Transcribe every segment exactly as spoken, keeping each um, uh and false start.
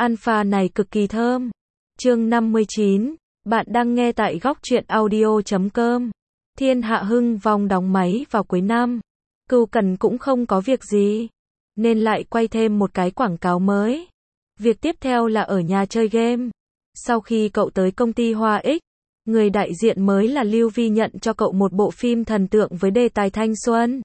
Alpha này cực kỳ thơm. Chương năm mươi chín. Bạn đang nghe tại góc truyện audio chấm com. Thiên Hạ Hưng vong đóng máy vào cuối năm. Cừu Cẩn cũng không có việc gì, nên lại quay thêm một cái quảng cáo mới. Việc tiếp theo là ở nhà chơi game. Sau khi cậu tới công ty Hoa X, người đại diện mới là Lưu Vi nhận cho cậu một bộ phim thần tượng với đề tài thanh xuân.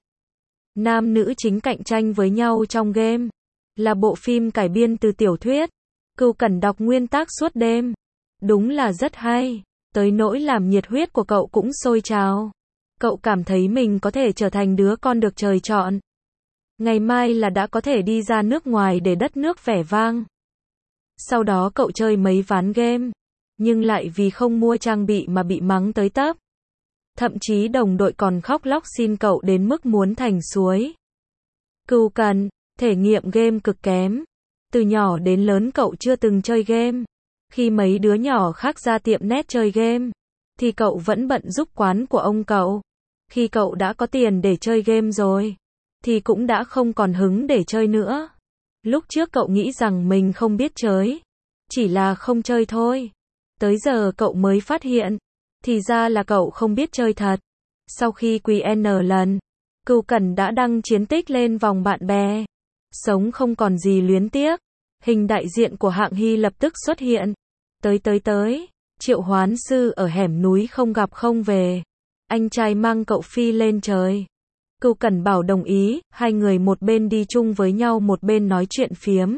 Nam nữ chính cạnh tranh với nhau trong game. Là bộ phim cải biên từ tiểu thuyết. Cừu Cẩn đọc nguyên tác suốt đêm. Đúng là rất hay. Tới nỗi làm nhiệt huyết của cậu cũng sôi trào. Cậu cảm thấy mình có thể trở thành đứa con được trời chọn. Ngày mai là đã có thể đi ra nước ngoài để đất nước vẻ vang. Sau đó cậu chơi mấy ván game, nhưng lại vì không mua trang bị mà bị mắng tới tấp. Thậm chí đồng đội còn khóc lóc xin cậu đến mức muốn thành suối. Cừu Cẩn, thể nghiệm game cực kém. Từ nhỏ đến lớn cậu chưa từng chơi game. Khi mấy đứa nhỏ khác ra tiệm net chơi game, thì cậu vẫn bận giúp quán của ông cậu. Khi cậu đã có tiền để chơi game rồi, thì cũng đã không còn hứng để chơi nữa. Lúc trước cậu nghĩ rằng mình không biết chơi, chỉ là không chơi thôi. Tới giờ cậu mới phát hiện, thì ra là cậu không biết chơi thật. Sau khi quỳ N lần, Cừu Cẩn đã đăng chiến tích lên vòng bạn bè. Sống không còn gì luyến tiếc. Hình đại diện của Hạng Hy lập tức xuất hiện. Tới tới tới, Triệu Hoán Sư ở hẻm núi không gặp không về. Anh trai mang cậu phi lên trời. Cừu Cẩn bảo đồng ý, hai người một bên đi chung với nhau một bên nói chuyện phiếm.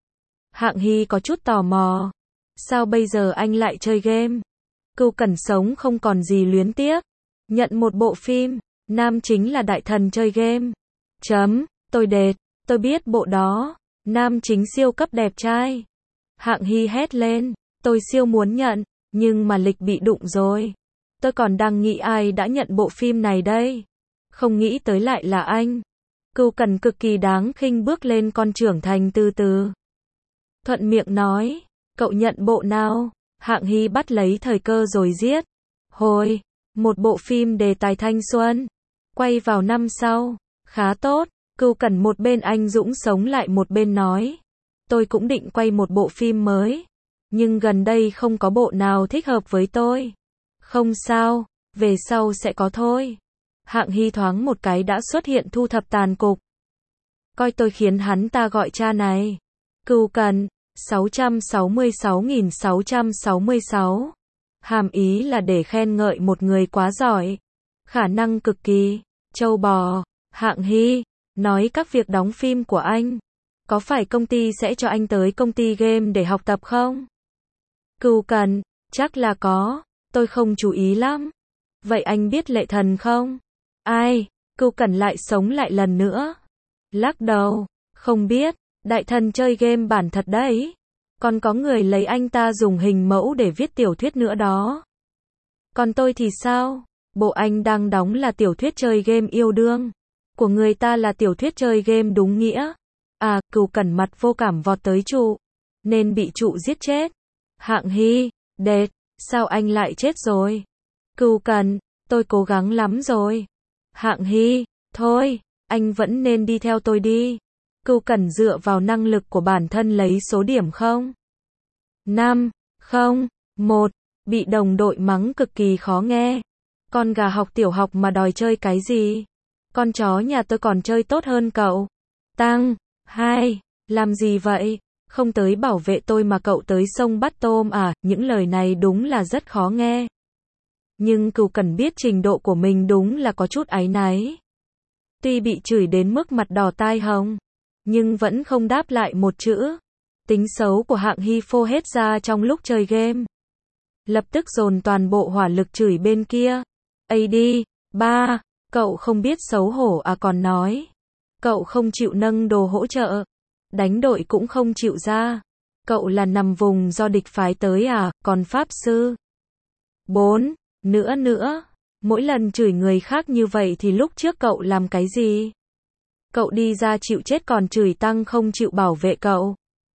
Hạng Hy có chút tò mò. Sao bây giờ anh lại chơi game? Cừu Cẩn sống không còn gì luyến tiếc. Nhận một bộ phim, nam chính là đại thần chơi game. Chấm, tôi đệt, tôi biết bộ đó. Nam chính siêu cấp đẹp trai. Hạng Hy hét lên, tôi siêu muốn nhận, nhưng mà lịch bị đụng rồi. Tôi còn đang nghĩ ai đã nhận bộ phim này đây. Không nghĩ tới lại là anh. Cừu Cẩn cực kỳ đáng khinh bước lên con trưởng thành từ từ. Thuận miệng nói, cậu nhận bộ nào? Hạng Hy bắt lấy thời cơ rồi giết. Hồi, một bộ phim đề tài thanh xuân. Quay vào năm sau. Khá tốt. Cừu Cẩn một bên anh dũng sống lại một bên nói. Tôi cũng định quay một bộ phim mới. Nhưng gần đây không có bộ nào thích hợp với tôi. Không sao, về sau sẽ có thôi. Hạng Hy thoáng một cái đã xuất hiện thu thập tàn cục. Coi tôi khiến hắn ta gọi cha này. Cừu Cẩn, sáu trăm sáu mươi sáu nghìn sáu trăm sáu mươi sáu. Hàm ý là để khen ngợi một người quá giỏi. Khả năng cực kỳ. Trâu bò. Hạng Hy, nói các việc đóng phim của anh. Có phải công ty sẽ cho anh tới công ty game để học tập không? Cừu Cẩn, chắc là có. Tôi không chú ý lắm. Vậy anh biết Lệ Thần không? Ai? Cừu Cẩn lại sống lại lần nữa. Lắc đầu. Không biết. Đại thần chơi game bản thật đấy. Còn có người lấy anh ta dùng hình mẫu để viết tiểu thuyết nữa đó. Còn tôi thì sao? Bộ anh đang đóng là tiểu thuyết chơi game yêu đương. Của người ta là tiểu thuyết chơi game đúng nghĩa. À, Cừu Cẩn mặt vô cảm vọt tới trụ. Nên bị trụ giết chết. Hạng Hy, đệt, sao anh lại chết rồi? Cừu Cẩn, tôi cố gắng lắm rồi. Hạng Hy, thôi, anh vẫn nên đi theo tôi đi. Cừu Cẩn dựa vào năng lực của bản thân lấy số điểm không? năm, không, một, bị đồng đội mắng cực kỳ khó nghe. Con gà học tiểu học mà đòi chơi cái gì? Con chó nhà tôi còn chơi tốt hơn cậu. Tăng, hai, làm gì vậy? Không tới bảo vệ tôi mà cậu tới sông bắt tôm à? Những lời này đúng là rất khó nghe. Nhưng Cừu Cẩn biết trình độ của mình đúng là có chút áy náy. Tuy bị chửi đến mức mặt đỏ tai hồng, nhưng vẫn không đáp lại một chữ. Tính xấu của Hạng Hy phô hết ra trong lúc chơi game. Lập tức dồn toàn bộ hỏa lực chửi bên kia. A D, ba, cậu không biết xấu hổ à còn nói. Cậu không chịu nâng đồ hỗ trợ. Đánh đội cũng không chịu ra. Cậu là nằm vùng do địch phái tới à, còn Pháp Sư. bốn. Nữa nữa. Mỗi lần chửi người khác như vậy thì lúc trước cậu làm cái gì? Cậu đi ra chịu chết còn chửi Tăng không chịu bảo vệ cậu.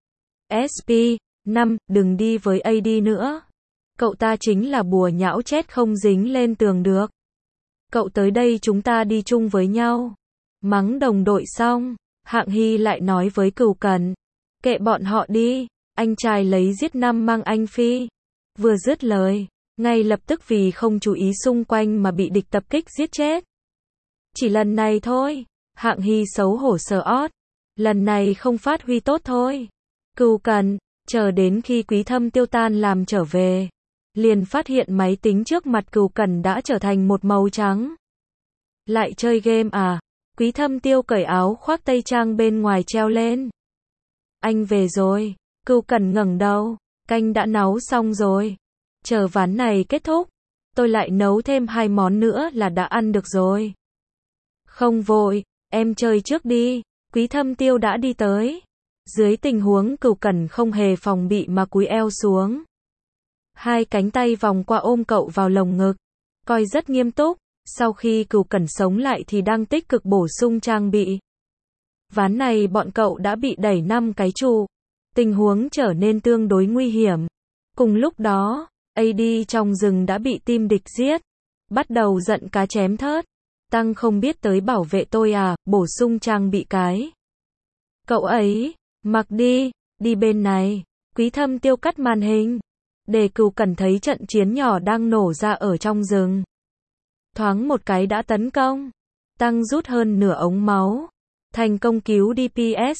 S P. năm. Đừng đi với A D nữa. Cậu ta chính là bùa nhão chết không dính lên tường được. Cậu tới đây chúng ta đi chung với nhau. Mắng đồng đội xong, Hạng Hy lại nói với Cừu Cẩn. Kệ bọn họ đi. Anh trai lấy giết năm mang anh phi. Vừa dứt lời, ngay lập tức vì không chú ý xung quanh mà bị địch tập kích giết chết. Chỉ lần này thôi, Hạng Hy xấu hổ sờ ót. Lần này không phát huy tốt thôi. Cừu Cẩn, chờ đến khi Quý Thâm Tiêu tan làm trở về, liền phát hiện máy tính trước mặt Cừu Cẩn đã trở thành một màu trắng. Lại chơi game à? Quý Thâm Tiêu cởi áo khoác tây trang bên ngoài treo lên. Anh về rồi. Cừu Cẩn ngẩng đầu, canh đã nấu xong rồi. Chờ ván này kết thúc, tôi lại nấu thêm hai món nữa là đã ăn được rồi. Không vội, em chơi trước đi. Quý Thâm Tiêu đã đi tới. Dưới tình huống Cừu Cẩn không hề phòng bị mà cúi eo xuống. Hai cánh tay vòng qua ôm cậu vào lồng ngực, coi rất nghiêm túc. Sau khi Cừu Cẩn sống lại thì đang tích cực bổ sung trang bị. Ván này bọn cậu đã bị đẩy năm cái trụ. Tình huống trở nên tương đối nguy hiểm. Cùng lúc đó, a đê trong rừng đã bị team địch giết. Bắt đầu giận cá chém thớt. Tăng không biết tới bảo vệ tôi à, bổ sung trang bị cái. Cậu ấy, mặc đi, đi bên này. Quý Thâm Tiêu cắt màn hình. Để Cừu Cẩn thấy trận chiến nhỏ đang nổ ra ở trong rừng. Thoáng một cái đã tấn công. Tăng rút hơn nửa ống máu. Thành công cứu đê pê ét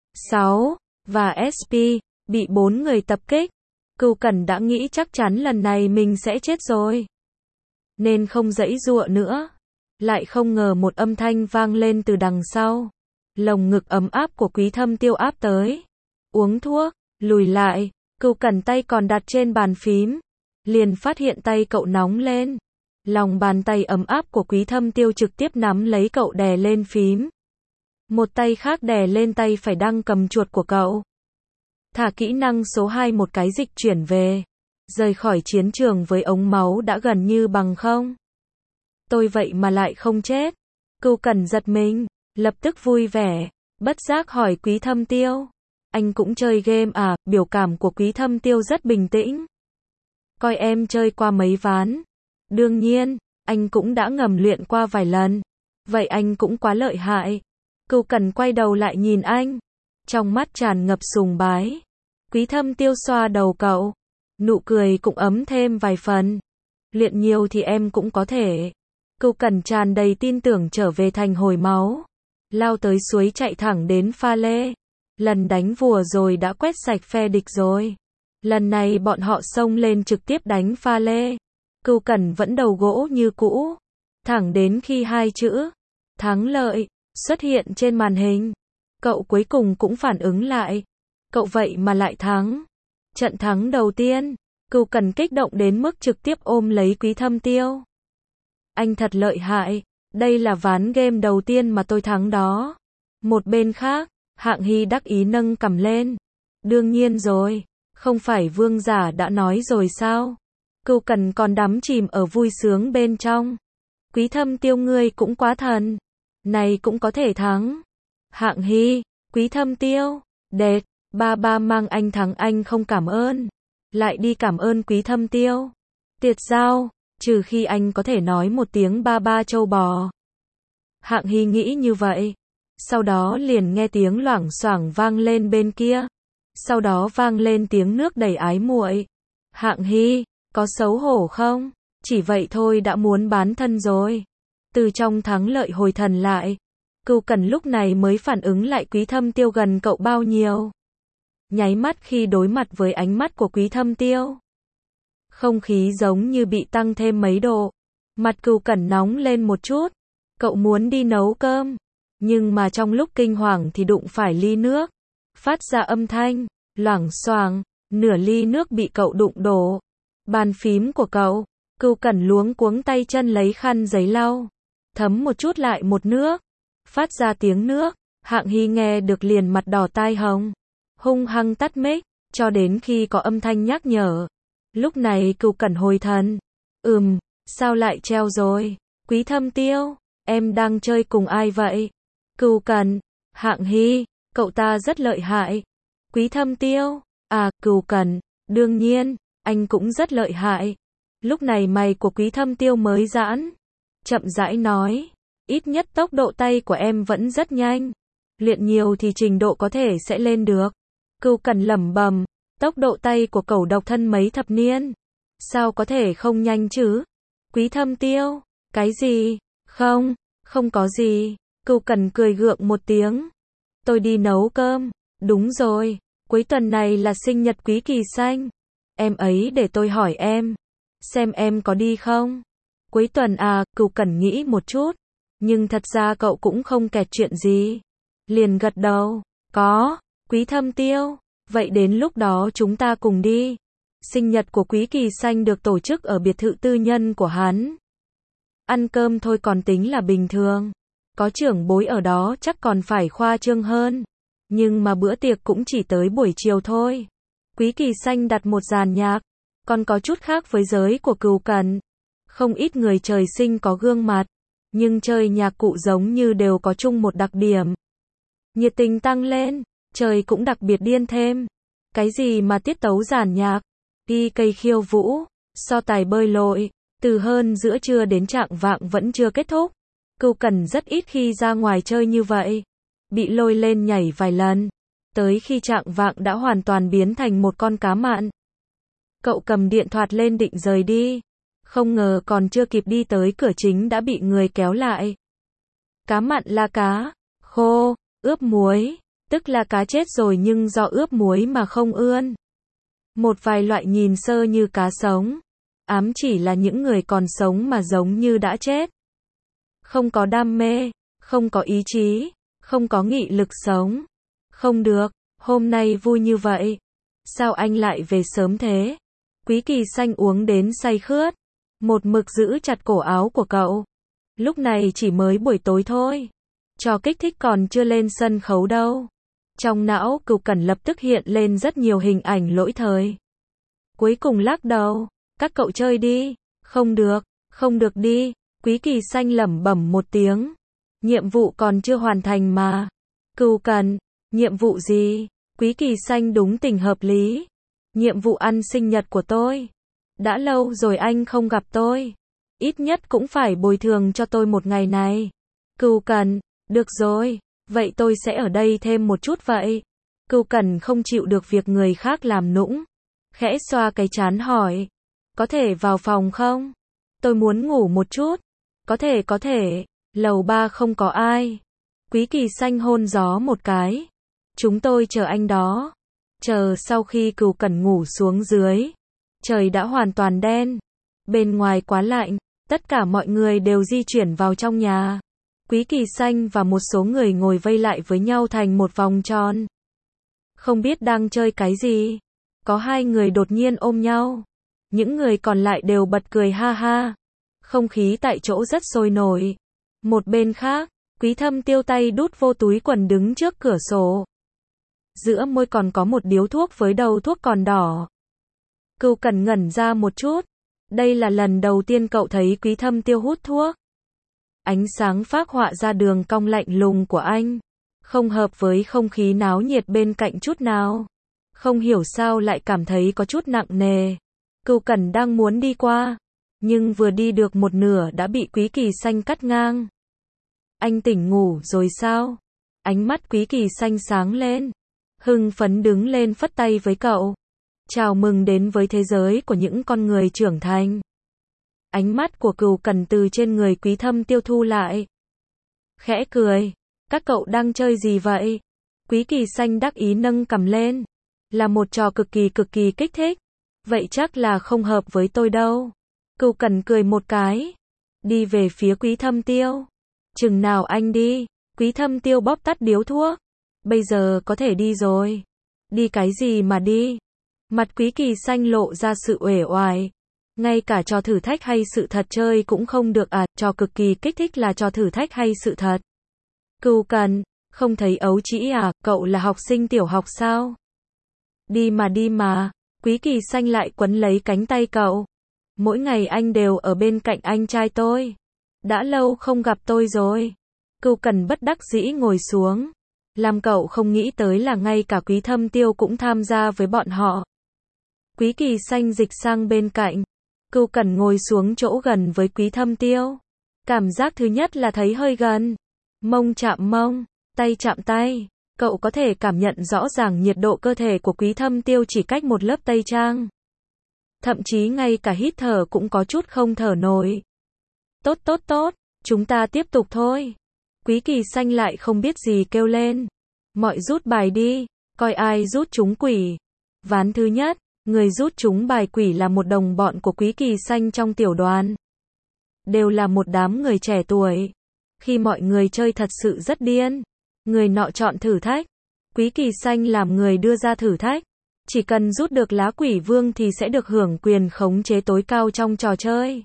sáu và ét pê, bị bốn người tập kích. Cừu Cẩn đã nghĩ chắc chắn lần này mình sẽ chết rồi, nên không giãy giụa nữa. Lại không ngờ một âm thanh vang lên từ đằng sau. Lồng ngực ấm áp của Quý Thâm Tiêu áp tới. Uống thuốc, lùi lại. Cừu Cẩn tay còn đặt trên bàn phím, liền phát hiện tay cậu nóng lên. Lòng bàn tay ấm áp của Quý Thâm Tiêu trực tiếp nắm lấy cậu đè lên phím. Một tay khác đè lên tay phải đang cầm chuột của cậu. Thả kỹ năng số hai một cái dịch chuyển về. Rời khỏi chiến trường với ống máu đã gần như bằng không. Tôi vậy mà lại không chết. Cừu Cẩn giật mình, lập tức vui vẻ, bất giác hỏi Quý Thâm Tiêu. Anh cũng chơi game à? Biểu cảm của Quý Thâm Tiêu rất bình tĩnh. Coi em chơi qua mấy ván. Đương nhiên, anh cũng đã ngầm luyện qua vài lần. Vậy anh cũng quá lợi hại. Cừu Cẩn quay đầu lại nhìn anh, trong mắt tràn ngập sùng bái. Quý Thâm Tiêu xoa đầu cậu, nụ cười cũng ấm thêm vài phần. Luyện nhiều thì em cũng có thể. Cừu Cẩn tràn đầy tin tưởng trở về thành hồi máu, lao tới suối chạy thẳng đến pha lê. Lần đánh vùa rồi đã quét sạch phe địch rồi. Lần này bọn họ xông lên trực tiếp đánh pha lê. Cừu Cẩn vẫn đầu gỗ như cũ, thẳng đến khi hai chữ thắng lợi xuất hiện trên màn hình. Cậu cuối cùng cũng phản ứng lại. Cậu vậy mà lại thắng. Trận thắng đầu tiên, Cừu Cẩn kích động đến mức trực tiếp ôm lấy Quý Thâm Tiêu. Anh thật lợi hại, đây là ván game đầu tiên mà tôi thắng đó. Một bên khác, Hạng Hy đắc ý nâng cằm lên. Đương nhiên rồi, không phải vương giả đã nói rồi sao? Cừu Cẩn còn đắm chìm ở vui sướng bên trong. Quý Thâm Tiêu ngươi cũng quá thần. Này cũng có thể thắng. Hạng Hy, Quý Thâm Tiêu, đệt, ba ba mang anh thắng anh không cảm ơn. Lại đi cảm ơn Quý Thâm Tiêu. Tiệt giao, trừ khi anh có thể nói một tiếng ba ba châu bò. Hạng Hy nghĩ như vậy. Sau đó liền nghe tiếng loảng xoảng vang lên bên kia. Sau đó vang lên tiếng nước đầy ái muội. Hạng Hy, có xấu hổ không? Chỉ vậy thôi đã muốn bán thân rồi. Từ trong thắng lợi hồi thần lại, Cừu Cẩn lúc này mới phản ứng lại Quý Thâm Tiêu gần cậu bao nhiêu. Nháy mắt khi đối mặt với ánh mắt của Quý Thâm Tiêu, không khí giống như bị tăng thêm mấy độ. Mặt Cừu Cẩn nóng lên một chút. Cậu muốn đi nấu cơm, nhưng mà trong lúc kinh hoàng thì đụng phải ly nước, phát ra âm thanh loảng xoảng, nửa ly nước bị cậu đụng đổ. Bàn phím của cậu. Cừu Cẩn luống cuống tay chân lấy khăn giấy lau, thấm một chút lại một nước, phát ra tiếng nước. Hạng Hy nghe được liền mặt đỏ tai hồng, hung hăng tắt mic, cho đến khi có âm thanh nhắc nhở. Lúc này Cừu Cẩn hồi thần. Ừm, sao lại treo rồi? Quý Thâm Tiêu, em đang chơi cùng ai vậy? Cừu Cẩn, Hạng Hy, cậu ta rất lợi hại. Quý Thâm Tiêu, à, Cừu Cẩn, đương nhiên, anh cũng rất lợi hại. Lúc này mày của Quý Thâm Tiêu mới giãn, chậm rãi nói, ít nhất tốc độ tay của em vẫn rất nhanh. Luyện nhiều thì trình độ có thể sẽ lên được. Cừu Cẩn lẩm bẩm, Tốc độ tay của cẩu độc thân mấy thập niên. Sao có thể không nhanh chứ? Quý Thâm Tiêu, cái gì? Không, không có gì. Cừu Cẩn cười gượng một tiếng. Tôi đi nấu cơm. Đúng rồi, cuối tuần này là sinh nhật Quý Kỳ Xanh. Em ấy để tôi hỏi em. Xem em có đi không? Cuối tuần à, Cừu Cẩn nghĩ một chút. Nhưng thật ra cậu cũng không kẹt chuyện gì. Liền gật đầu. Có, Quý Thâm Tiêu. Vậy đến lúc đó chúng ta cùng đi. Sinh nhật của Quý Kỳ Xanh được tổ chức ở biệt thự tư nhân của hắn. Ăn cơm thôi còn tính là bình thường. Có trưởng bối ở đó chắc còn phải khoa trương hơn. Nhưng mà bữa tiệc cũng chỉ tới buổi chiều thôi. Quý Kỳ Xanh đặt một dàn nhạc. Còn có chút khác với giới của Cừu Cẩn. Không ít người trời sinh có gương mặt. Nhưng chơi nhạc cụ giống như đều có chung một đặc điểm. Nhiệt tình tăng lên. Trời cũng đặc biệt điên thêm. Cái gì mà tiết tấu giàn nhạc, đi cây khiêu vũ, so tài bơi lội, từ hơn giữa trưa đến trạng vạng vẫn chưa kết thúc. Cừu Cẩn rất ít khi ra ngoài chơi như vậy. Bị lôi lên nhảy vài lần. Tới khi trạng vạng đã hoàn toàn biến thành một con cá mặn. Cậu cầm điện thoại lên định rời đi. Không ngờ còn chưa kịp đi tới cửa chính đã bị người kéo lại. Cá mặn là cá khô, ướp muối. Tức là cá chết rồi nhưng do ướp muối mà không ươn. Một vài loại nhìn sơ như cá sống. Ám chỉ là những người còn sống mà giống như đã chết. Không có đam mê, không có ý chí, không có nghị lực sống. Không được, hôm nay vui như vậy. Sao anh lại về sớm thế? Quý Kỳ Xanh uống đến say khướt. Một mực giữ chặt cổ áo của cậu. Lúc này chỉ mới buổi tối thôi. Trò kích thích còn chưa lên sân khấu đâu. Trong não Cừu Cẩn lập tức hiện lên rất nhiều hình ảnh lỗi thời. Cuối cùng lắc đầu. Các cậu chơi đi. Không được, không được đi. Quý Kỳ Xanh lẩm bẩm một tiếng. Nhiệm vụ còn chưa hoàn thành mà. Cừu Cẩn, nhiệm vụ gì? Quý Kỳ Xanh đúng tình hợp lý. Nhiệm vụ ăn sinh nhật của tôi. Đã lâu rồi anh không gặp tôi. Ít nhất cũng phải bồi thường cho tôi một ngày này. Cừu Cẩn, được rồi. Vậy tôi sẽ ở đây thêm một chút vậy. Cừu Cẩn không chịu được việc người khác làm nũng. Khẽ xoa cái trán hỏi. Có thể vào phòng không? Tôi muốn ngủ một chút. Có thể có thể. Lầu ba không có ai. Quý Kỳ Xanh hôn gió một cái. Chúng tôi chờ anh đó. Chờ sau khi Cừu Cẩn ngủ xuống dưới. Trời đã hoàn toàn đen. Bên ngoài quá lạnh. Tất cả mọi người đều di chuyển vào trong nhà. Quý Kỳ Xanh và một số người ngồi vây lại với nhau thành một vòng tròn. Không biết đang chơi cái gì. Có hai người đột nhiên ôm nhau. Những người còn lại đều bật cười ha ha. Không khí tại chỗ rất sôi nổi. Một bên khác, Quý Thâm Tiêu tay đút vô túi quần đứng trước cửa sổ. Giữa môi còn có một điếu thuốc với đầu thuốc còn đỏ. Cừu Cẩn ngẩn ra một chút. Đây là lần đầu tiên cậu thấy Quý Thâm Tiêu hút thuốc. Ánh sáng phác họa ra đường cong lạnh lùng của anh. Không hợp với không khí náo nhiệt bên cạnh chút nào. Không hiểu sao lại cảm thấy có chút nặng nề. Cừu Cẩn đang muốn đi qua. Nhưng vừa đi được một nửa đã bị Quý Kỳ Xanh cắt ngang. Anh tỉnh ngủ rồi sao? Ánh mắt Quý Kỳ Xanh sáng lên. Hưng phấn đứng lên phất tay với cậu. Chào mừng đến với thế giới của những con người trưởng thành. Ánh mắt của Cừu Cẩn từ trên người Quý Thâm Tiêu thu lại. Khẽ cười. Các cậu đang chơi gì vậy? Quý Kỳ Xanh đắc ý nâng cằm lên. Là một trò cực kỳ cực kỳ kích thích. Vậy chắc là không hợp với tôi đâu. Cừu Cẩn cười một cái. Đi về phía Quý Thâm Tiêu. Chừng nào anh đi? Quý Thâm Tiêu bóp tắt điếu thuốc. Bây giờ có thể đi rồi. Đi cái gì mà đi? Mặt Quý Kỳ Xanh lộ ra sự uể oải. Ngay cả trò thử thách hay sự thật chơi cũng không được à, trò cực kỳ kích thích là trò thử thách hay sự thật? Cừu Cẩn, không thấy ấu trĩ à, cậu là học sinh tiểu học sao? Đi mà đi mà. Quý Kỳ Xanh lại quấn lấy cánh tay cậu. Mỗi ngày anh đều ở bên cạnh anh trai tôi. Đã lâu không gặp tôi rồi. Cừu Cẩn bất đắc dĩ ngồi xuống. Làm cậu không nghĩ tới là ngay cả Quý Thâm Tiêu cũng tham gia với bọn họ. Quý Kỳ Xanh dịch sang bên cạnh. Cừu Cẩn ngồi xuống chỗ gần với Quý Thâm Tiêu. Cảm giác thứ nhất là thấy hơi gần. Mông chạm mông, tay chạm tay. Cậu có thể cảm nhận rõ ràng nhiệt độ cơ thể của Quý Thâm Tiêu chỉ cách một lớp tây trang. Thậm chí ngay cả hít thở cũng có chút không thở nổi. Tốt tốt tốt, chúng ta tiếp tục thôi. Quý Kỳ Xanh lại không biết gì kêu lên. Mọi rút bài đi, coi ai rút trúng quỷ. Ván thứ nhất, người rút trúng bài quỷ là một đồng bọn của Quý Kỳ Xanh trong tiểu đoàn. Đều là một đám người trẻ tuổi. Khi mọi người chơi thật sự rất điên, người nọ chọn thử thách. Quý Kỳ Xanh làm người đưa ra thử thách. Chỉ cần rút được lá quỷ vương thì sẽ được hưởng quyền khống chế tối cao trong trò chơi.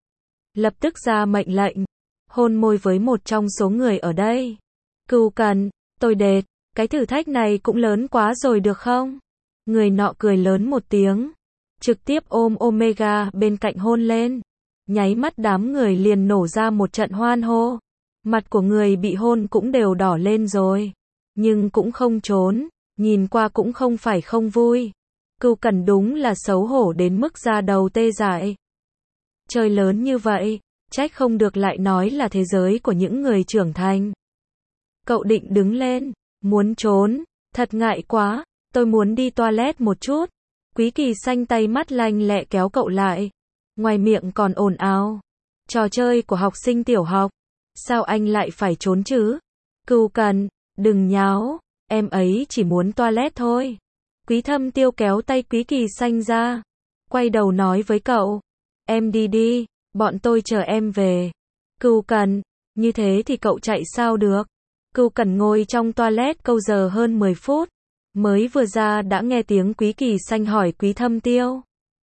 Lập tức ra mệnh lệnh. Hôn môi với một trong số người ở đây. Cừu Cần, tôi đệt, cái thử thách này cũng lớn quá rồi được không? Người nọ cười lớn một tiếng. Trực tiếp ôm Omega bên cạnh hôn lên. Nháy mắt đám người liền nổ ra một trận hoan hô. Mặt của người bị hôn cũng đều đỏ lên rồi. Nhưng cũng không trốn. Nhìn qua cũng không phải không vui. Cừu Cần đúng là xấu hổ đến mức da đầu tê dại. Chơi lớn như vậy, trách không được lại nói là thế giới của những người trưởng thành. Cậu định đứng lên, muốn trốn, thật ngại quá, tôi muốn đi toilet một chút. Quý Kỳ Xanh tay mắt lanh lẹ kéo cậu lại. Ngoài miệng còn ồn ào. Trò chơi của học sinh tiểu học. Sao anh lại phải trốn chứ? Cừu Cần, đừng nháo. Em ấy chỉ muốn toilet thôi. Quý Thâm Tiêu kéo tay Quý Kỳ Xanh ra. Quay đầu nói với cậu. Em đi đi, bọn tôi chờ em về. Cừu Cần, như thế thì cậu chạy sao được? Cừu Cần ngồi trong toilet câu giờ hơn mười phút. Mới vừa ra đã nghe tiếng Quý Kỳ Xanh hỏi Quý Thâm Tiêu.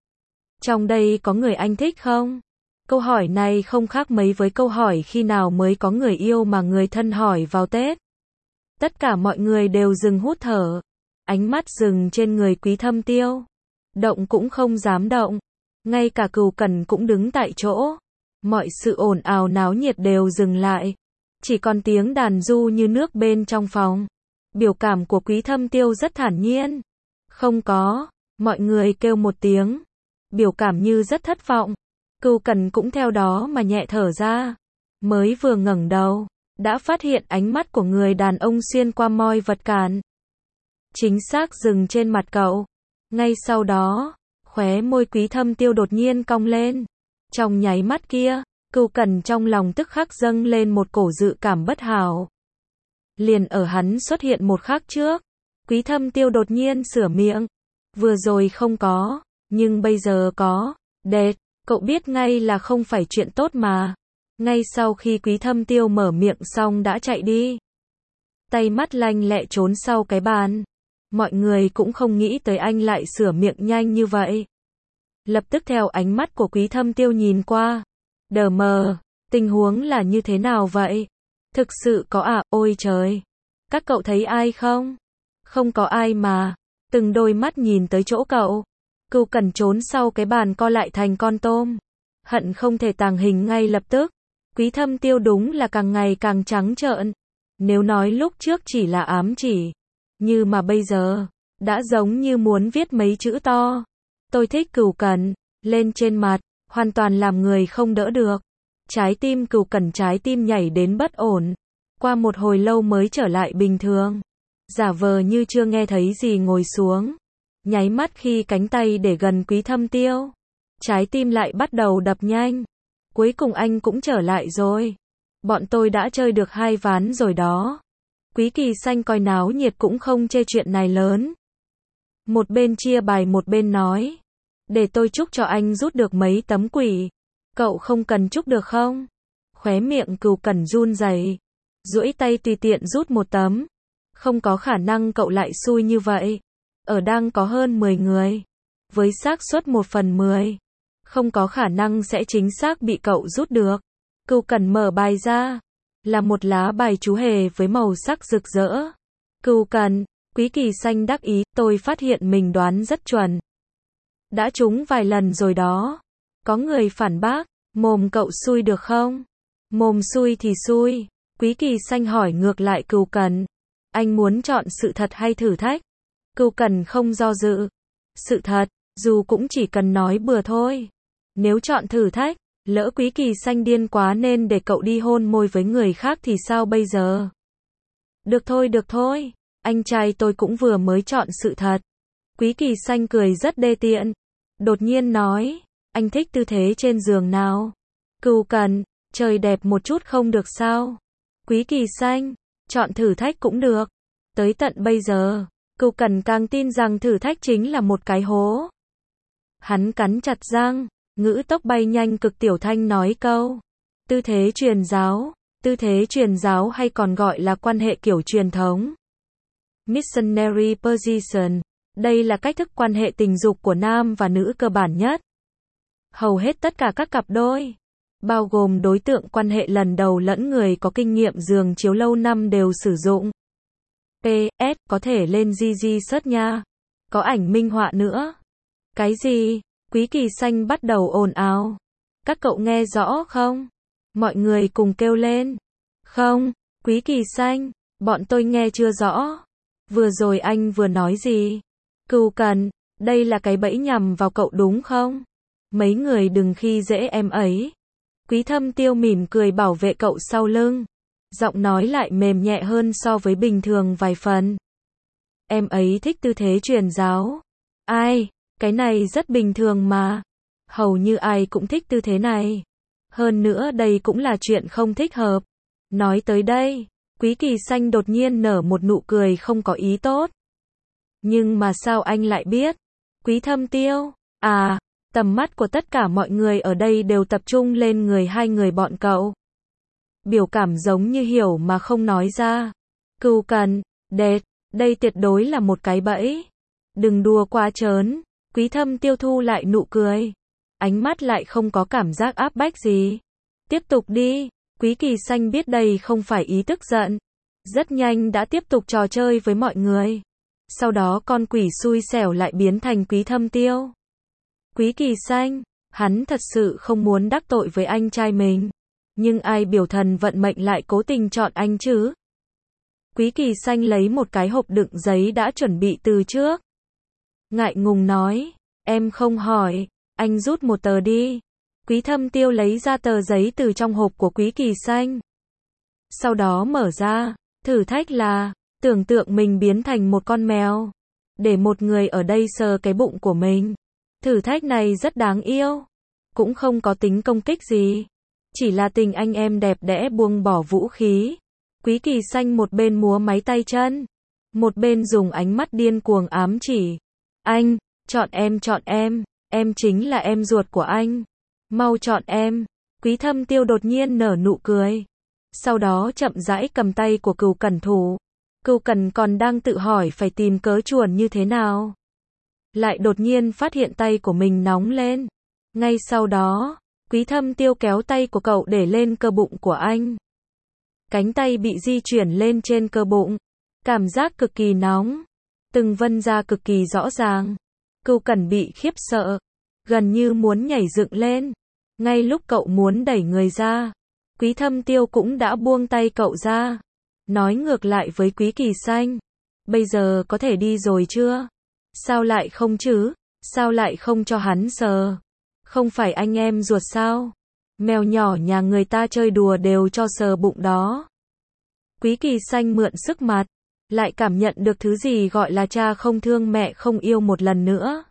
Trong đây có người anh thích không? Câu hỏi này không khác mấy với câu hỏi khi nào mới có người yêu mà người thân hỏi vào Tết. Tất cả mọi người đều dừng hút thở. Ánh mắt dừng trên người Quý Thâm Tiêu. Động cũng không dám động. Ngay cả Cừu Cần cũng đứng tại chỗ. Mọi sự ồn ào náo nhiệt đều dừng lại. Chỉ còn tiếng đàn du như nước bên trong phòng. Biểu cảm của Quý Thâm Tiêu rất thản nhiên. Không có. Mọi người kêu một tiếng. Biểu cảm như rất thất vọng. Cừu Cần cũng theo đó mà nhẹ thở ra. Mới vừa ngẩng đầu, đã phát hiện ánh mắt của người đàn ông xuyên qua moi vật cản. Chính xác dừng trên mặt cậu. Ngay sau đó, khóe môi Quý Thâm Tiêu đột nhiên cong lên. Trong nháy mắt kia, Cừu Cần trong lòng tức khắc dâng lên một cổ dự cảm bất hảo. Liền ở hắn xuất hiện một khắc trước, Quý Thâm Tiêu đột nhiên sửa miệng. Vừa rồi không có, nhưng bây giờ có. Đệt, cậu biết ngay là không phải chuyện tốt mà. Ngay sau khi Quý Thâm Tiêu mở miệng xong đã chạy đi. Tay mắt lanh lẹ trốn sau cái bàn. Mọi người cũng không nghĩ tới anh lại sửa miệng nhanh như vậy. Lập tức theo ánh mắt của Quý Thâm Tiêu nhìn qua. Đờ mờ, tình huống là như thế nào vậy? Thực sự có à, ôi trời. Các cậu thấy ai không? Không có ai mà. Từng đôi mắt nhìn tới chỗ cậu. Cừu Cần trốn sau cái bàn co lại thành con tôm. Hận không thể tàng hình ngay lập tức. Quý Thâm Tiêu đúng là càng ngày càng trắng trợn. Nếu nói lúc trước chỉ là ám chỉ. Như mà bây giờ, đã giống như muốn viết mấy chữ to. Tôi thích Cừu Cần, lên trên mặt, hoàn toàn làm người không đỡ được. Trái tim Cừu Cần trái tim nhảy đến bất ổn. Qua một hồi lâu mới trở lại bình thường. Giả vờ như chưa nghe thấy gì ngồi xuống. Nháy mắt khi cánh tay để gần Quý Thâm Tiêu. Trái tim lại bắt đầu đập nhanh. Cuối cùng anh cũng trở lại rồi. Bọn tôi đã chơi được hai ván rồi đó. Quý Kỳ Xanh coi náo nhiệt cũng không chê chuyện này lớn. Một bên chia bài một bên nói. Để tôi chúc cho anh rút được mấy tấm quỷ. Cậu không cần chúc được không? Khóe miệng Cừu Cần run rẩy, duỗi tay tùy tiện rút một tấm. Không có khả năng cậu lại xui như vậy. Ở đang có hơn mười người. Với xác suất một phần mười. Không có khả năng sẽ chính xác bị cậu rút được. Cừu Cần mở bài ra. Là một lá bài chú hề với màu sắc rực rỡ. Cừu Cần, Quý Kỳ Xanh đắc ý, tôi phát hiện mình đoán rất chuẩn. Đã trúng vài lần rồi đó. Có người phản bác, mồm cậu xui được không? Mồm xui thì xui. Quý Kỳ Xanh hỏi ngược lại Cừu Cần. Anh muốn chọn sự thật hay thử thách? Cừu Cần không do dự. Sự thật, dù cũng chỉ cần nói bừa thôi. Nếu chọn thử thách, lỡ Quý Kỳ Xanh điên quá nên để cậu đi hôn môi với người khác thì sao bây giờ? Được thôi được thôi. Anh trai tôi cũng vừa mới chọn sự thật. Quý Kỳ Xanh cười rất đê tiện. Đột nhiên nói, anh thích tư thế trên giường nào? Cừu Cẩn, trời đẹp một chút không được sao? Quý Kỳ Xanh, chọn thử thách cũng được. Tới tận bây giờ, Cừu Cẩn càng tin rằng thử thách chính là một cái hố. Hắn cắn chặt răng, ngữ tốc bay nhanh cực tiểu thanh nói câu. Tư thế truyền giáo, tư thế truyền giáo hay còn gọi là quan hệ kiểu truyền thống. Missionary position, đây là cách thức quan hệ tình dục của nam và nữ cơ bản nhất. Hầu hết tất cả các cặp đôi, bao gồm đối tượng quan hệ lần đầu lẫn người có kinh nghiệm giường chiếu lâu năm đều sử dụng. pê ét, có thể lên gi gi search nha. Có ảnh minh họa nữa. Cái gì? Quý Kỳ Xanh bắt đầu ồn ào. Các cậu nghe rõ không? Mọi người cùng kêu lên. Không, Quý Kỳ Xanh, bọn tôi nghe chưa rõ. Vừa rồi anh vừa nói gì? Cừu Cẩn, đây là cái bẫy nhằm vào cậu đúng không? Mấy người đừng khi dễ em ấy. Quý Thâm Tiêu mỉm cười bảo vệ cậu sau lưng. Giọng nói lại mềm nhẹ hơn so với bình thường vài phần. Em ấy thích tư thế truyền giáo. Ai, cái này rất bình thường mà. Hầu như ai cũng thích tư thế này. Hơn nữa đây cũng là chuyện không thích hợp. Nói tới đây, Quý Kỳ Xanh đột nhiên nở một nụ cười không có ý tốt. Nhưng mà sao anh lại biết? Quý Thâm Tiêu, à, tầm mắt của tất cả mọi người ở đây đều tập trung lên người hai người bọn cậu. Biểu cảm giống như hiểu mà không nói ra. Cừu Cẩn, đệt, đây tuyệt đối là một cái bẫy. Đừng đùa quá trớn. Quý Thâm Tiêu thu lại nụ cười. Ánh mắt lại không có cảm giác áp bách gì. Tiếp tục đi. Quý Kỳ Xanh biết đây không phải ý tức giận. Rất nhanh đã tiếp tục trò chơi với mọi người. Sau đó con quỷ xui xẻo lại biến thành Quý Thâm Tiêu. Quý Kỳ Xanh, hắn thật sự không muốn đắc tội với anh trai mình. Nhưng ai biểu thần vận mệnh lại cố tình chọn anh chứ? Quý Kỳ Xanh lấy một cái hộp đựng giấy đã chuẩn bị từ trước. Ngại ngùng nói, em không hỏi, anh rút một tờ đi. Quý Thâm Tiêu lấy ra tờ giấy từ trong hộp của Quý Kỳ Xanh. Sau đó mở ra, thử thách là, tưởng tượng mình biến thành một con mèo. Để một người ở đây sờ cái bụng của mình. Thử thách này rất đáng yêu. Cũng không có tính công kích gì. Chỉ là tình anh em đẹp đẽ buông bỏ vũ khí. Quý Kỳ Xanh một bên múa máy tay chân. Một bên dùng ánh mắt điên cuồng ám chỉ. Anh, chọn em chọn em. Em chính là em ruột của anh. Mau chọn em. Quý Thâm Tiêu đột nhiên nở nụ cười. Sau đó chậm rãi cầm tay của Cừu Cẩn thủ. Cừu Cẩn còn đang tự hỏi phải tìm cớ chuồn như thế nào. Lại đột nhiên phát hiện tay của mình nóng lên. Ngay sau đó, Quý Thâm Tiêu kéo tay của cậu để lên cơ bụng của anh. Cánh tay bị di chuyển lên trên cơ bụng. Cảm giác cực kỳ nóng. Từng vân ra cực kỳ rõ ràng. Cừu Cẩn bị khiếp sợ. Gần như muốn nhảy dựng lên. Ngay lúc cậu muốn đẩy người ra. Quý Thâm Tiêu cũng đã buông tay cậu ra. Nói ngược lại với Quý Kỳ Xanh. Bây giờ có thể đi rồi chưa? Sao lại không chứ? Sao lại không cho hắn sờ? Không phải anh em ruột sao? Mèo nhỏ nhà người ta chơi đùa đều cho sờ bụng đó. Quý Kỳ Xanh mượn sức mặt. Lại cảm nhận được thứ gì gọi là cha không thương mẹ không yêu một lần nữa.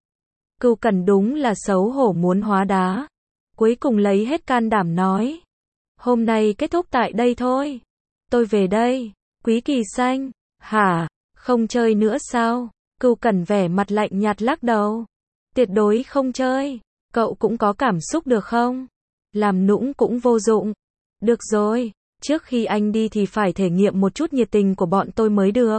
Cừu Cẩn đúng là xấu hổ muốn hóa đá. Cuối cùng lấy hết can đảm nói. Hôm nay kết thúc tại đây thôi. Tôi về đây. Quý Kỳ Xanh. Hả? Không chơi nữa sao? Cừu Cẩn vẻ mặt lạnh nhạt lắc đầu. Tuyệt đối không chơi. Cậu cũng có cảm xúc được không? Làm nũng cũng vô dụng. Được rồi. Trước khi anh đi thì phải thể nghiệm một chút nhiệt tình của bọn tôi mới được.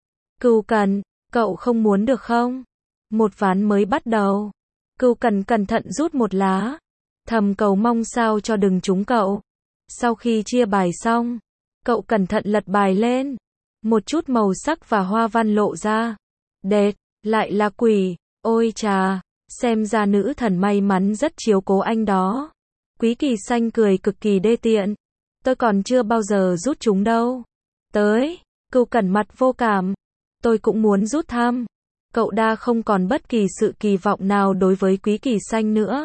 Cừu Cẩn, cậu không muốn được không? Một ván mới bắt đầu. Cừu Cẩn cẩn thận rút một lá. Thầm cầu mong sao cho đừng trúng cậu. Sau khi chia bài xong, cậu cẩn thận lật bài lên. Một chút màu sắc và hoa văn lộ ra. Đệt, lại là quỷ. Ôi chà, xem ra nữ thần may mắn rất chiếu cố anh đó. Quý Kỳ Xanh cười cực kỳ đê tiện. Tôi còn chưa bao giờ rút chúng đâu. Tới, Cừu Cẩn mặt vô cảm. Tôi cũng muốn rút thăm. Cậu đã không còn bất kỳ sự kỳ vọng nào đối với Quý Kỳ Xanh nữa.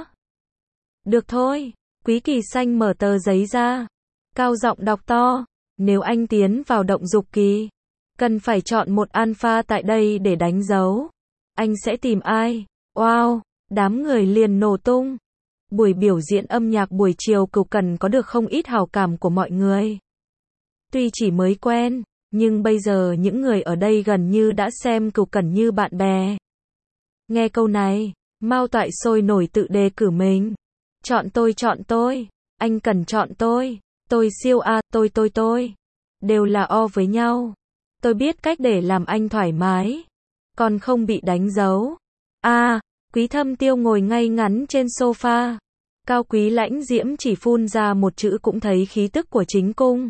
Được thôi. Quý Kỳ Xanh mở tờ giấy ra. Cao giọng đọc to. Nếu anh tiến vào động dục kỳ, Cần phải chọn một alpha tại đây để đánh dấu. Anh sẽ tìm ai? Wow, đám người liền nổ tung. Buổi biểu diễn âm nhạc buổi chiều Cửu Cẩn có được không ít hảo cảm của mọi người. Tuy chỉ mới quen, nhưng bây giờ những người ở đây gần như đã xem Cửu Cẩn như bạn bè. Nghe câu này, Mao Toại sôi nổi tự đề cử mình. Chọn tôi, chọn tôi, anh cần chọn tôi, tôi siêu a, tôi tôi tôi. Đều là o với nhau. Tôi biết cách để làm anh thoải mái, còn không bị đánh dấu. A, à, Quý Thâm Tiêu ngồi ngay ngắn trên sofa. Cao quý lãnh diễm chỉ phun ra một chữ cũng thấy khí tức của chính cung.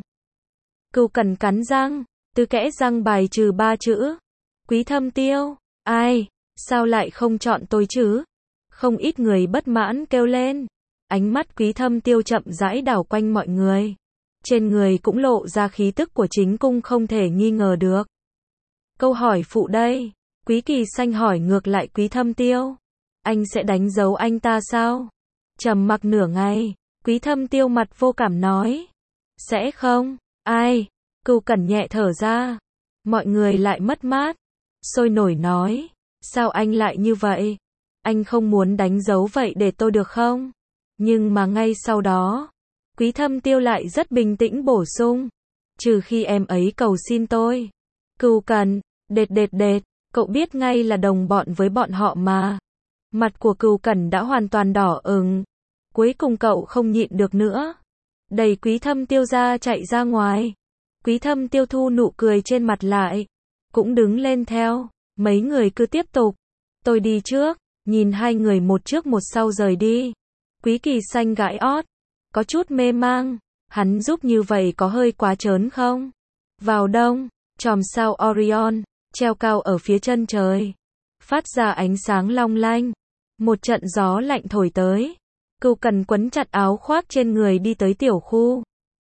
Cửu Cẩn cắn răng, từ kẽ răng bài trừ ba chữ. Quý Thâm Tiêu, ai, sao lại không chọn tôi chứ? Không ít người bất mãn kêu lên. Ánh mắt Quý Thâm Tiêu chậm rãi đảo quanh mọi người. Trên người cũng lộ ra khí tức của chính cung không thể nghi ngờ được. Câu hỏi phụ đây. Quý Kỳ Xanh hỏi ngược lại Quý Thâm Tiêu. Anh sẽ đánh dấu anh ta sao? Trầm mặc nửa ngày, Quý Thâm Tiêu mặt vô cảm nói. Sẽ không, ai? Cửu Cẩn nhẹ thở ra. Mọi người lại mất mát. Sôi nổi nói. Sao anh lại như vậy? Anh không muốn đánh dấu vậy để tôi được không? Nhưng mà ngay sau đó, Quý Thâm Tiêu lại rất bình tĩnh bổ sung. Trừ khi em ấy cầu xin tôi. Cửu Cẩn, đệt đệt đệt, cậu biết ngay là đồng bọn với bọn họ mà. Mặt của Cửu Cẩn đã hoàn toàn đỏ ửng. Cuối cùng cậu không nhịn được nữa. Đẩy Quý Thâm Tiêu ra chạy ra ngoài. Quý Thâm Tiêu thu nụ cười trên mặt lại. Cũng đứng lên theo. Mấy người cứ tiếp tục. Tôi đi trước. Nhìn hai người một trước một sau rời đi. Quý Kỳ Xanh gãi ót. Có chút mê mang. Hắn giúp như vậy có hơi quá trớn không? Vào đông, chòm sao Orion, treo cao ở phía chân trời. Phát ra ánh sáng long lanh. Một trận gió lạnh thổi tới. Cửu Cẩn quấn chặt áo khoác trên người đi tới tiểu khu.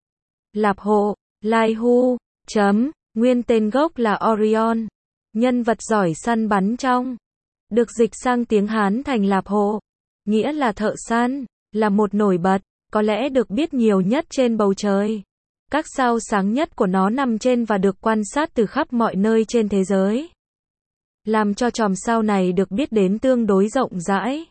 Lạp hộ, Lai Hu, chấm, nguyên tên gốc là Orion. Nhân vật giỏi săn bắn trong. Được dịch sang tiếng Hán thành Lạp hộ. Nghĩa là thợ săn, là một nổi bật, có lẽ được biết nhiều nhất trên bầu trời. Các sao sáng nhất của nó nằm trên và được quan sát từ khắp mọi nơi trên thế giới. Làm cho chòm sao này được biết đến tương đối rộng rãi.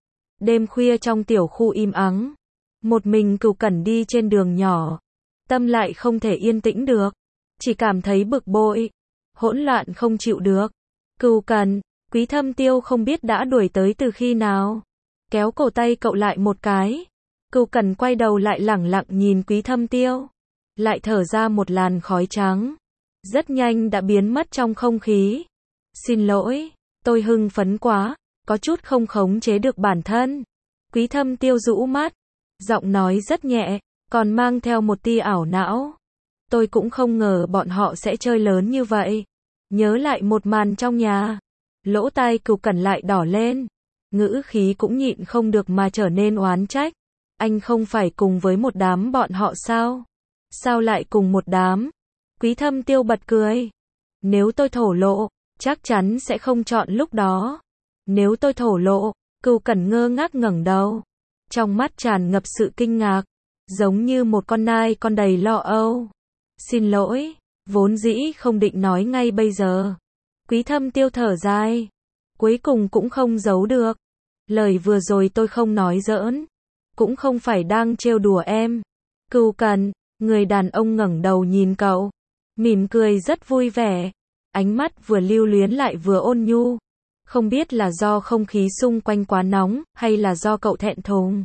Đêm khuya trong tiểu khu im ắng. Một mình Cửu Cẩn đi trên đường nhỏ. Tâm lại không thể yên tĩnh được. Chỉ cảm thấy bực bội. Hỗn loạn không chịu được. Cửu Cẩn, Quý Thâm Tiêu không biết đã đuổi tới từ khi nào. Kéo cổ tay cậu lại một cái. Cửu Cẩn quay đầu lại lẳng lặng nhìn Quý Thâm Tiêu. Lại thở ra một làn khói trắng. Rất nhanh đã biến mất trong không khí. Xin lỗi, tôi hưng phấn quá, có chút không khống chế được bản thân. Quý Thâm Tiêu rũ mắt. Giọng nói rất nhẹ, còn mang theo một tia ảo não. Tôi cũng không ngờ bọn họ sẽ chơi lớn như vậy. Nhớ lại một màn trong nhà. Lỗ tai Cửu Cẩn lại đỏ lên. Ngữ khí cũng nhịn không được mà trở nên oán trách. Anh không phải cùng với một đám bọn họ sao? Sao lại cùng một đám? Quý Thâm Tiêu bật cười. Nếu tôi thổ lộ, chắc chắn sẽ không chọn lúc đó. Nếu tôi thổ lộ, Cửu Cẩn ngơ ngác ngẩng đầu. Trong mắt tràn ngập sự kinh ngạc. Giống như một con nai con đầy lo âu. Xin lỗi, vốn dĩ không định nói ngay bây giờ. Quý Thâm Tiêu thở dài. Cuối cùng cũng không giấu được. Lời vừa rồi tôi không nói giỡn. Cũng không phải đang trêu đùa em. Cửu Cẩn, người đàn ông ngẩng đầu nhìn cậu. Mỉm cười rất vui vẻ. Ánh mắt vừa lưu luyến lại vừa ôn nhu. Không biết là do không khí xung quanh quá nóng, hay là do cậu thẹn thùng.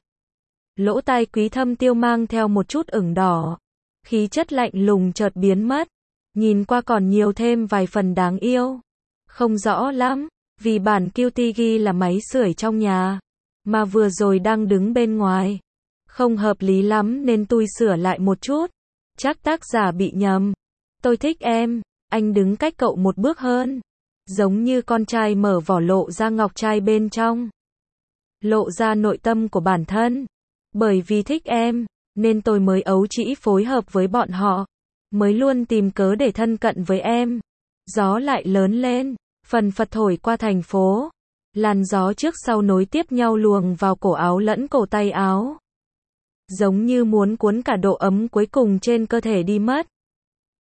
Lỗ tai Quý Thâm Tiêu mang theo một chút ửng đỏ. Khí chất lạnh lùng chợt biến mất. Nhìn qua còn nhiều thêm vài phần đáng yêu. Không rõ lắm, vì bản quy tê ghi là máy sưởi trong nhà. Mà vừa rồi đang đứng bên ngoài. Không hợp lý lắm nên tôi sửa lại một chút. Chắc tác giả bị nhầm. Tôi thích em. Anh đứng cách cậu một bước hơn. Giống như con trai mở vỏ lộ ra ngọc trai bên trong. Lộ ra nội tâm của bản thân. Bởi vì thích em, nên tôi mới ấu trĩ phối hợp với bọn họ. Mới luôn tìm cớ để thân cận với em. Gió lại lớn lên, phần phật thổi qua thành phố. Làn gió trước sau nối tiếp nhau luồng vào cổ áo lẫn cổ tay áo. Giống như muốn cuốn cả độ ấm cuối cùng trên cơ thể đi mất.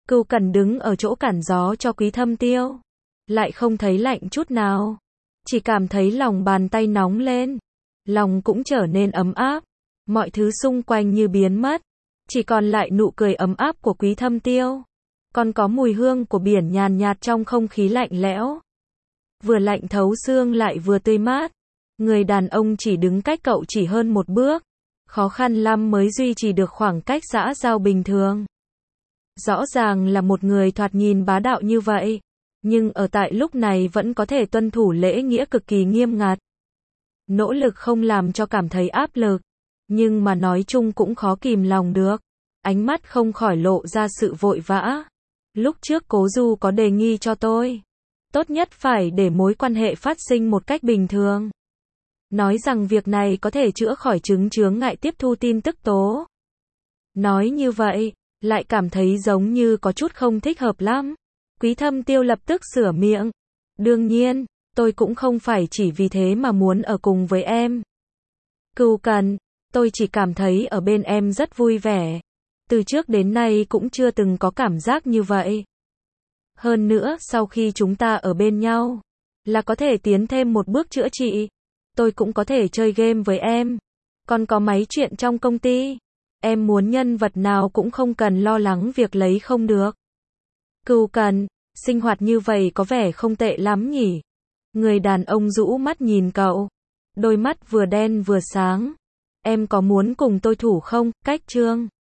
Cưu Cẩn đứng ở chỗ cản gió cho Quý Thâm Tiêu. Lại không thấy lạnh chút nào. Chỉ cảm thấy lòng bàn tay nóng lên. Lòng cũng trở nên ấm áp. Mọi thứ xung quanh như biến mất. Chỉ còn lại nụ cười ấm áp của Quý Thâm Tiêu. Còn có mùi hương của biển nhàn nhạt trong không khí lạnh lẽo. Vừa lạnh thấu xương lại vừa tươi mát. Người đàn ông chỉ đứng cách cậu chỉ hơn một bước. Khó khăn lắm mới duy trì được khoảng cách xã giao bình thường. Rõ ràng là một người thoạt nhìn bá đạo như vậy. Nhưng ở tại lúc này vẫn có thể tuân thủ lễ nghĩa cực kỳ nghiêm ngặt. Nỗ lực không làm cho cảm thấy áp lực. Nhưng mà nói chung cũng khó kìm lòng được. Ánh mắt không khỏi lộ ra sự vội vã. Lúc trước Cố Du có đề nghị cho tôi. Tốt nhất phải để mối quan hệ phát sinh một cách bình thường. Nói rằng việc này có thể chữa khỏi chứng chướng ngại tiếp thu tin tức tố. Nói như vậy, lại cảm thấy giống như có chút không thích hợp lắm. Quý Thâm Tiêu lập tức sửa miệng. Đương nhiên, tôi cũng không phải chỉ vì thế mà muốn ở cùng với em. Cưu Cẩn, tôi chỉ cảm thấy ở bên em rất vui vẻ. Từ trước đến nay cũng chưa từng có cảm giác như vậy. Hơn nữa, sau khi chúng ta ở bên nhau, là có thể tiến thêm một bước chữa trị. Tôi cũng có thể chơi game với em. Còn có mấy chuyện trong công ty. Em muốn nhân vật nào cũng không cần lo lắng việc lấy không được. Cưu Cẩn, sinh hoạt như vậy có vẻ không tệ lắm nhỉ. Người đàn ông rũ mắt nhìn cậu. Đôi mắt vừa đen vừa sáng. Em có muốn cùng tôi thủ không? Cách Trương.